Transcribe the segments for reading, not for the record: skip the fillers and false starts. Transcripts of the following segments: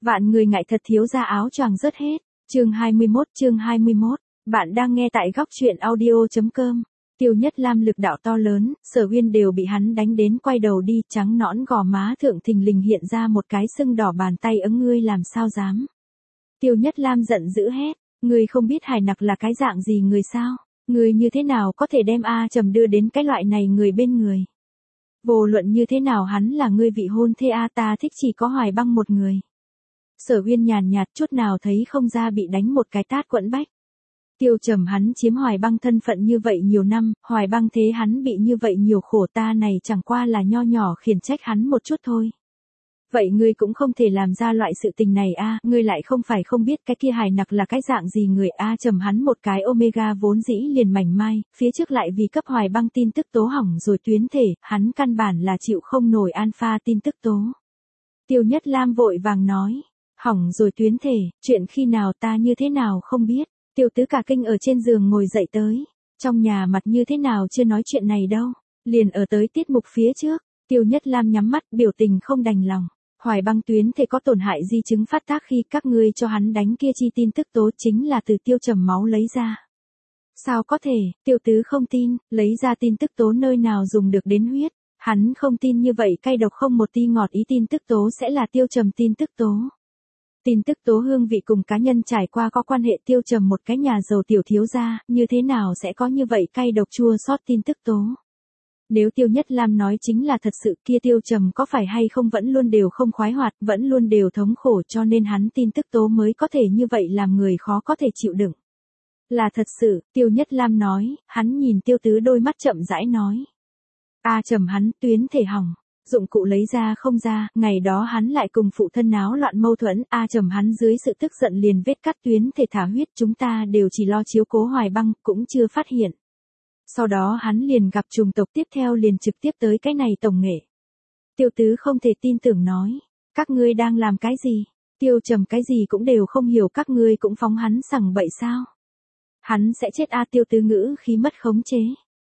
Vạn người ngại thật thiếu ra áo choàng rớt hết. Chương 21. Bạn đang nghe tại góc truyện audio.com. Tiêu Nhất Lam lực đạo to lớn, Sở Uyên đều bị hắn đánh đến quay đầu đi, trắng nõn gò má thượng thình lình hiện ra một cái sưng đỏ, bàn tay ấm, ngươi làm sao dám. Tiêu Nhất Lam giận dữ hét, ngươi không biết Hải Nặc là cái dạng gì người sao? Ngươi như thế nào có thể đem A Trầm đưa đến cái loại này người bên người? Vô luận như thế nào hắn là ngươi vị hôn thê A, ta thích chỉ có Hoài Băng một người. Sở Uyên nhàn nhạt chút nào thấy không ra bị đánh một cái tát quẫn bách. Tiêu Trầm hắn chiếm Hoài Băng thân phận như vậy nhiều năm, Hoài Băng thế hắn bị như vậy nhiều khổ, ta này chẳng qua là nho nhỏ khiển trách hắn một chút thôi. Vậy ngươi cũng không thể làm ra loại sự tình này a, ngươi lại không phải không biết cái kia Hải Nặc là cái dạng gì người a. Trầm hắn một cái Omega vốn dĩ liền mảnh mai, phía trước lại vì cấp Hoài Băng tin tức tố hỏng rồi tuyến thể, hắn căn bản là chịu không nổi alpha tin tức tố. Tiêu Nhất Lam vội vàng nói, hỏng rồi tuyến thể, chuyện khi nào ta như thế nào không biết. Tiêu Tứ cả kinh ở trên giường ngồi dậy tới, trong nhà mặt như thế nào chưa nói chuyện này đâu, liền ở tới tiết mục phía trước. Tiêu Nhất Lam nhắm mắt, biểu tình không đành lòng. Hoài Băng tuyến thể có tổn hại di chứng phát tác khi các ngươi cho hắn đánh kia chi tin tức tố chính là từ Tiêu Trầm máu lấy ra. Sao có thể, Tiêu Tứ không tin, lấy ra tin tức tố nơi nào dùng được đến huyết, hắn không tin như vậy cay độc không một ti ngọt ý tin tức tố sẽ là Tiêu Trầm tin tức tố. Tin tức tố hương vị cùng cá nhân trải qua có quan hệ, Tiêu Trầm một cái nhà giàu tiểu thiếu gia, như thế nào sẽ có như vậy cay độc chua xót tin tức tố. Nếu Tiêu Nhất Lam nói chính là thật sự, kia Tiêu Trầm có phải hay không vẫn luôn đều không khoái hoạt, vẫn luôn đều thống khổ, cho nên hắn tin tức tố mới có thể như vậy làm người khó có thể chịu đựng. Là thật sự, Tiêu Nhất Lam nói, hắn nhìn Tiêu Tứ đôi mắt chậm rãi nói. A Trầm hắn tuyến thể hỏng, dụng cụ lấy ra không ra, ngày đó hắn lại cùng phụ thân náo loạn mâu thuẫn, A Trầm hắn dưới sự tức giận liền vết cắt tuyến thể thả huyết, chúng ta đều chỉ lo chiếu cố Hoài Băng, cũng chưa phát hiện. Sau đó hắn liền gặp trùng tộc, tiếp theo liền trực tiếp tới cái này tổng nghệ. Tiêu Tứ không thể tin tưởng nói, các ngươi đang làm cái gì? Tiêu Trầm cái gì cũng đều không hiểu, các ngươi cũng phóng hắn sằng bậy sao? Hắn sẽ chết a. Tiêu Tứ ngữ khí mất khống chế.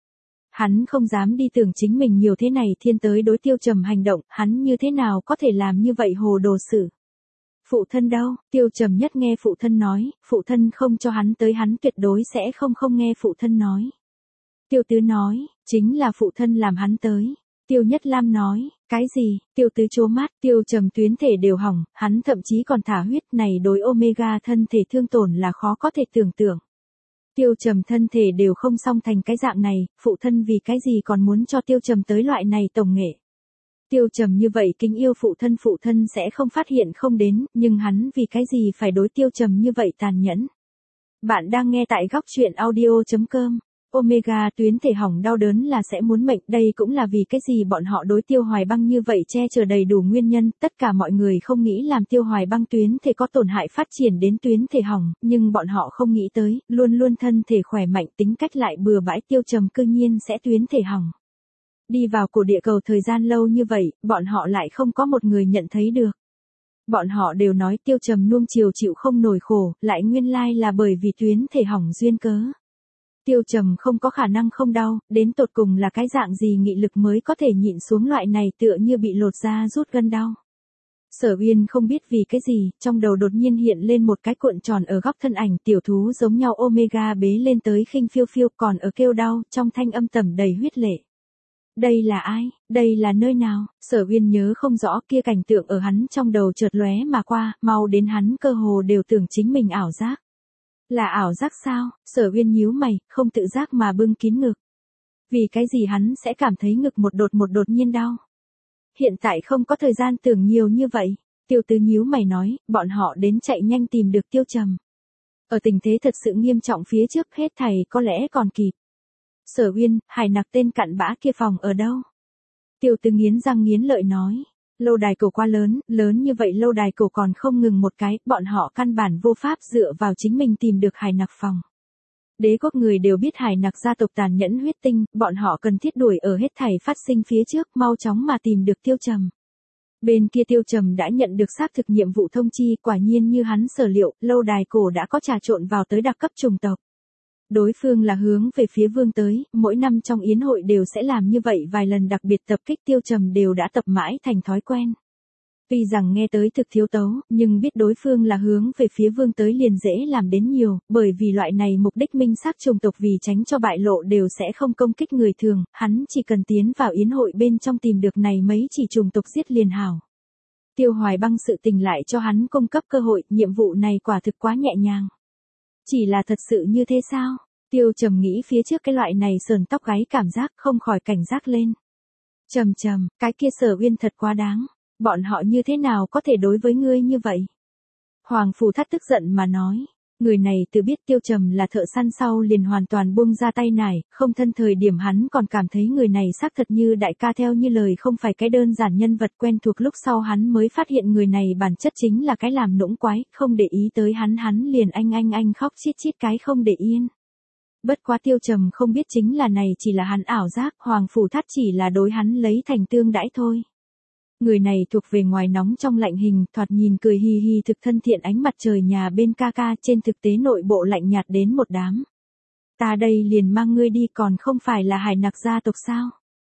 Hắn không dám đi tưởng chính mình nhiều thế này thiên tới đối Tiêu Trầm hành động, hắn như thế nào có thể làm như vậy hồ đồ sự. Phụ thân đâu? Tiêu Trầm nhất nghe phụ thân nói, phụ thân không cho hắn tới, hắn tuyệt đối sẽ không nghe phụ thân nói. Tiêu Tứ nói, chính là phụ thân làm hắn tới. Tiêu Nhất Lam nói, cái gì? Tiêu Tứ trố mắt, Tiêu Trầm tuyến thể đều hỏng, hắn thậm chí còn thả huyết, này đối Omega thân thể thương tổn là khó có thể tưởng tượng. Tiêu Trầm thân thể đều không xong thành cái dạng này, phụ thân vì cái gì còn muốn cho Tiêu Trầm tới loại này tổng nghệ. Tiêu Trầm như vậy kính yêu phụ thân sẽ không phát hiện không đến, nhưng hắn vì cái gì phải đối Tiêu Trầm như vậy tàn nhẫn. Bạn đang nghe tại góc truyện audio.com. Omega tuyến thể hỏng đau đớn là sẽ muốn mệnh, đây cũng là vì cái gì bọn họ đối Tiêu Hoài Băng như vậy che chở đầy đủ nguyên nhân, tất cả mọi người không nghĩ làm Tiêu Hoài Băng tuyến thể có tổn hại phát triển đến tuyến thể hỏng, nhưng bọn họ không nghĩ tới, luôn luôn thân thể khỏe mạnh tính cách lại bừa bãi Tiêu Trầm cư nhiên sẽ tuyến thể hỏng. Đi vào cổ địa cầu thời gian lâu như vậy, bọn họ lại không có một người nhận thấy được. Bọn họ đều nói Tiêu Trầm nuông chiều chịu không nổi khổ, lại nguyên lai là bởi vì tuyến thể hỏng duyên cớ. Tiêu Trầm không có khả năng không đau, đến tột cùng là cái dạng gì nghị lực mới có thể nhịn xuống loại này tựa như bị lột da rút gân đau. Sở Uyên không biết vì cái gì, trong đầu đột nhiên hiện lên một cái cuộn tròn ở góc thân ảnh tiểu thú giống nhau Omega bế lên tới khinh phiêu phiêu, còn ở kêu đau, trong thanh âm tẩm đầy huyết lệ. Đây là ai? Đây là nơi nào? Sở Uyên nhớ không rõ, kia cảnh tượng ở hắn trong đầu chợt lóe mà qua, mau đến hắn cơ hồ đều tưởng chính mình ảo giác. Là ảo giác sao? Sở Uyên nhíu mày, không tự giác mà bưng kín ngực. Vì cái gì hắn sẽ cảm thấy ngực một đột nhiên đau? Hiện tại không có thời gian tưởng nhiều như vậy. Tiêu Tứ nhíu mày nói, bọn họ đến chạy nhanh tìm được Tiêu Trầm. Ở tình thế thật sự nghiêm trọng phía trước hết thảy có lẽ còn kịp. Sở Uyên, Hải Nặc tên cặn bã kia phòng ở đâu? Tiêu Tứ nghiến răng nghiến lợi nói. Lâu đài cổ quá lớn, lớn như vậy lâu đài cổ còn không ngừng một cái, bọn họ căn bản vô pháp dựa vào chính mình tìm được Hải Nặc phòng. Đế quốc người đều biết Hải Nặc gia tộc tàn nhẫn huyết tinh, bọn họ cần thiết đuổi ở hết thảy phát sinh phía trước, mau chóng mà tìm được Tiêu Trầm. Bên kia Tiêu Trầm đã nhận được xác thực nhiệm vụ thông chi, quả nhiên như hắn sở liệu, lâu đài cổ đã có trà trộn vào tới đặc cấp chủng tộc. Đối phương là hướng về phía vương tới, mỗi năm trong yến hội đều sẽ làm như vậy vài lần, đặc biệt tập kích Tiêu Trầm đều đã tập mãi thành thói quen. Tuy rằng nghe tới thực thiếu tấu, nhưng biết đối phương là hướng về phía vương tới liền dễ làm đến nhiều, bởi vì loại này mục đích minh xác chủng tộc vì tránh cho bại lộ đều sẽ không công kích người thường, hắn chỉ cần tiến vào yến hội bên trong tìm được này mấy chỉ chủng tộc giết liền hảo. Tiêu Hoài Băng sự tình lại cho hắn cung cấp cơ hội, nhiệm vụ này quả thực quá nhẹ nhàng. Chỉ là thật sự như thế sao? Tiêu Trầm nghĩ phía trước cái loại này sờn tóc gáy cảm giác không khỏi cảnh giác lên. Trầm, cái kia Sở Uyên thật quá đáng. Bọn họ như thế nào có thể đối với ngươi như vậy? Hoàng Phủ Thắt tức giận mà nói. Người này từ biết Tiêu Trầm là thợ săn sau liền hoàn toàn buông ra tay nải, không thân thời điểm hắn còn cảm thấy người này xác thật như đại ca theo như lời không phải cái đơn giản nhân vật quen thuộc, lúc sau hắn mới phát hiện người này bản chất chính là cái làm nũng quái, không để ý tới hắn liền anh khóc chít chít cái không để yên. Bất quá Tiêu Trầm không biết chính là này chỉ là hắn ảo giác, Hoàng Phủ Thắt chỉ là đối hắn lấy thành tương đãi thôi. Người này thuộc về ngoài nóng trong lạnh hình, thoạt nhìn cười hì hì thực thân thiện ánh mặt trời nhà bên ca ca, trên thực tế nội bộ lạnh nhạt đến một đám. Ta đây liền mang ngươi đi, còn không phải là Hải Nặc gia tộc sao?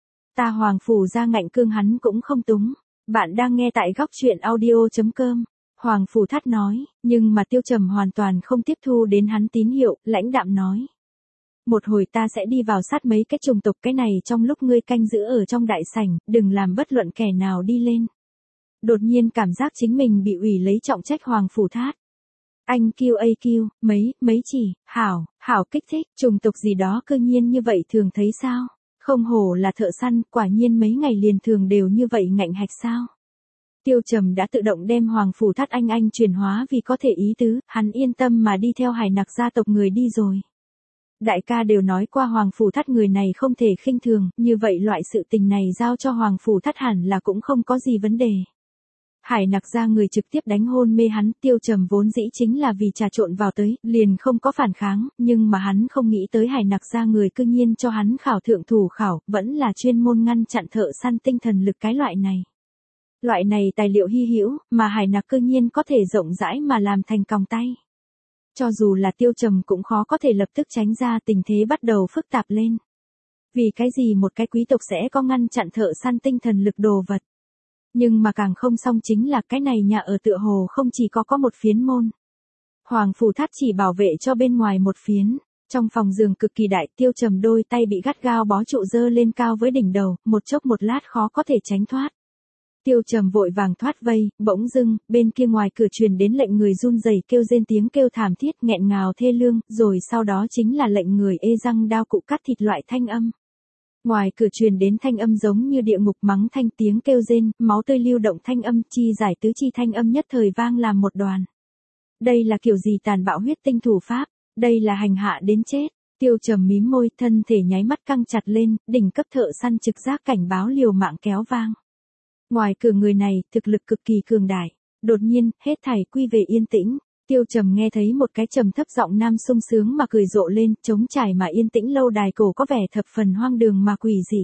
Ta Hoàng Phủ gia ngạnh cương hắn cũng không túng. Bạn đang nghe tại góc truyện audio.com. Hoàng Phủ Thắt nói, nhưng mà Tiêu Trầm hoàn toàn không tiếp thu đến hắn tín hiệu, lãnh đạm nói. Một hồi ta sẽ đi vào sát mấy cái chủng tộc, cái này trong lúc ngươi canh giữ ở trong đại sảnh, đừng làm bất luận kẻ nào đi lên. Đột nhiên cảm giác chính mình bị ủy lấy trọng trách Hoàng Phủ Thát. Anh kêu, mấy chỉ, hảo kích thích, chủng tộc gì đó cơ nhiên như vậy thường thấy sao? Không hổ là thợ săn, quả nhiên mấy ngày liền thường đều như vậy ngạnh hạch sao? Tiêu Trầm đã tự động đem Hoàng Phủ Thát anh chuyển hóa vì có thể ý tứ, hắn yên tâm mà đi theo Hải Nặc gia tộc người đi rồi. Đại ca đều nói qua Hoàng Phủ Thắt người này không thể khinh thường, như vậy loại sự tình này giao cho Hoàng Phủ Thắt hẳn là cũng không có gì vấn đề. Hải Nặc ra người trực tiếp đánh hôn mê hắn, Tiêu Trầm vốn dĩ chính là vì trà trộn vào tới, liền không có phản kháng, nhưng mà hắn không nghĩ tới Hải Nặc ra người cư nhiên cho hắn khảo thượng thủ khảo, vẫn là chuyên môn ngăn chặn thợ săn tinh thần lực cái loại này. Loại này tài liệu hy hữu, mà Hải Nặc cư nhiên có thể rộng rãi mà làm thành còng tay. Cho dù là Tiêu Trầm cũng khó có thể lập tức tránh ra, tình thế bắt đầu phức tạp lên. Vì cái gì một cái quý tộc sẽ có ngăn chặn thợ săn tinh thần lực đồ vật. Nhưng mà càng không xong chính là cái này nhà ở tựa hồ không chỉ có một phiến môn. Hoàng Phủ Thát chỉ bảo vệ cho bên ngoài một phiến. Trong phòng giường cực kỳ đại, Tiêu Trầm đôi tay bị gắt gao bó trụ dơ lên cao với đỉnh đầu, một chốc một lát khó có thể tránh thoát. Tiêu Trầm vội vàng thoát vây, bỗng dưng, bên kia ngoài cửa truyền đến lệnh người run rẩy kêu rên tiếng kêu thảm thiết nghẹn ngào thê lương, rồi sau đó chính là lệnh người ê răng đao cụ cắt thịt loại thanh âm. Ngoài cửa truyền đến thanh âm giống như địa ngục mắng thanh, tiếng kêu rên, máu tươi lưu động thanh âm, chi giải tứ chi thanh âm nhất thời vang làm một đoàn. Đây là kiểu gì tàn bạo huyết tinh thủ pháp, đây là hành hạ đến chết. Tiêu Trầm mím môi, thân thể nháy mắt căng chặt lên, đỉnh cấp thợ săn trực giác cảnh báo liều mạng kéo vang. Ngoài cửa người này, thực lực cực kỳ cường đại. Đột nhiên, hết thảy quy về yên tĩnh. Tiêu Trầm nghe thấy một cái trầm thấp giọng nam sung sướng mà cười rộ lên, trống trải mà yên tĩnh lâu đài cổ có vẻ thập phần hoang đường mà quỷ dị.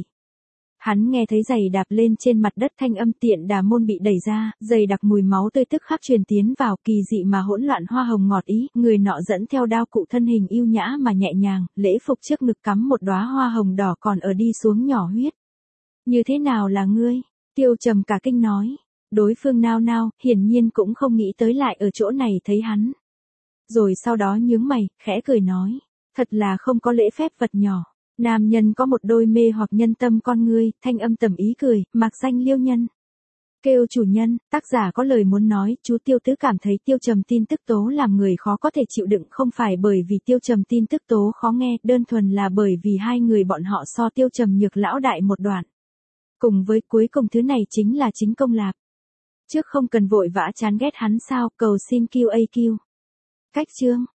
Hắn nghe thấy giày đạp lên trên mặt đất thanh âm, tiện đà môn bị đẩy ra, dày đặc mùi máu tươi tức khắc truyền tiến vào, kỳ dị mà hỗn loạn hoa hồng ngọt ý, người nọ dẫn theo đao cụ thân hình yêu nhã mà nhẹ nhàng, lễ phục trước ngực cắm một đóa hoa hồng đỏ còn ở đi xuống nhỏ huyết. Như thế nào là ngươi? Tiêu Trầm cả kinh nói. Đối phương nao, hiển nhiên cũng không nghĩ tới lại ở chỗ này thấy hắn. Rồi sau đó nhướng mày, khẽ cười nói. Thật là không có lễ phép vật nhỏ. Nam nhân có một đôi mê hoặc nhân tâm con ngươi, thanh âm tầm ý cười, mạc danh Liêu Nhân. Kêu chủ nhân, tác giả có lời muốn nói, chú Tiêu Tứ cảm thấy Tiêu Trầm tin tức tố làm người khó có thể chịu đựng, không phải bởi vì Tiêu Trầm tin tức tố khó nghe, đơn thuần là bởi vì hai người bọn họ so Tiêu Trầm nhược lão đại một đoạn. Cùng với cuối cùng thứ này chính là chính công lạc. Trước không cần vội vã chán ghét hắn sao, cầu xin QAQ. Cách chương.